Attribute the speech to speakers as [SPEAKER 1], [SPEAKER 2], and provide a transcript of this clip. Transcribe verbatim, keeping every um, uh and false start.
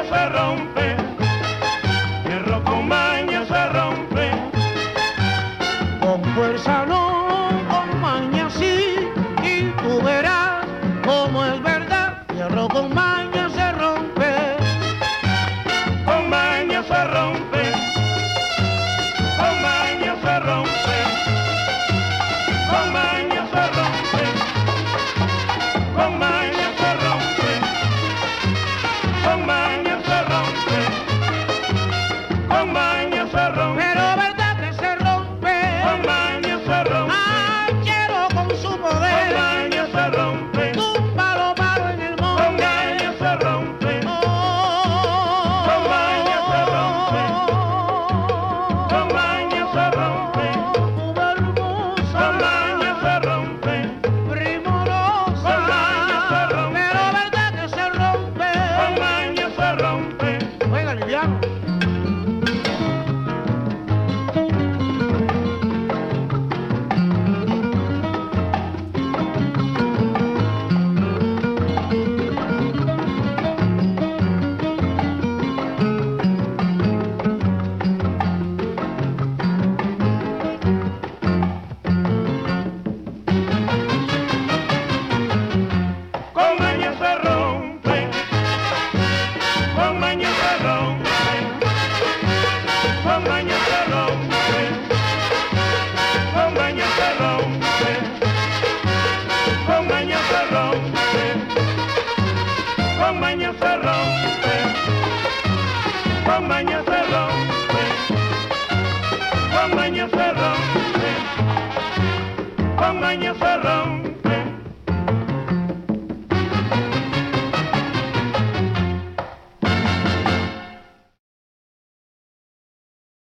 [SPEAKER 1] se rompe, hierro con maña se rompe.
[SPEAKER 2] Con fuerza no, con maña sí, y tú verás cómo es verdad, hierro con maña se rompe.
[SPEAKER 1] Con maña se rompe, con maña se rompe, con maña se rompe, con maña se rompe, con maña se rompe, con maña se rompe.
[SPEAKER 2] Pero verdad que se rompe,
[SPEAKER 1] Con maña se rompe,
[SPEAKER 2] ay, quiero con su
[SPEAKER 1] con
[SPEAKER 2] poder,
[SPEAKER 1] maña se rompe,
[SPEAKER 2] tumba lo malo en el
[SPEAKER 1] con
[SPEAKER 2] monte.
[SPEAKER 1] maña se rompe,
[SPEAKER 2] Oh,
[SPEAKER 1] con maña se rompe, con maña se rompe,
[SPEAKER 2] mujer hermosa,
[SPEAKER 1] con maña se rompe,
[SPEAKER 2] primorosa,
[SPEAKER 1] con maña se rompe,
[SPEAKER 2] pero verdad que se rompe.
[SPEAKER 1] con maña se rompe.
[SPEAKER 2] Oiga, Liviano.
[SPEAKER 1] Con maña se rompe, con maña se rompe, con maña se rompe, con maña se rompe, con maña se rompe, con maña se rompe, con maña se rompe, con maña se rompe, con maña se rompe.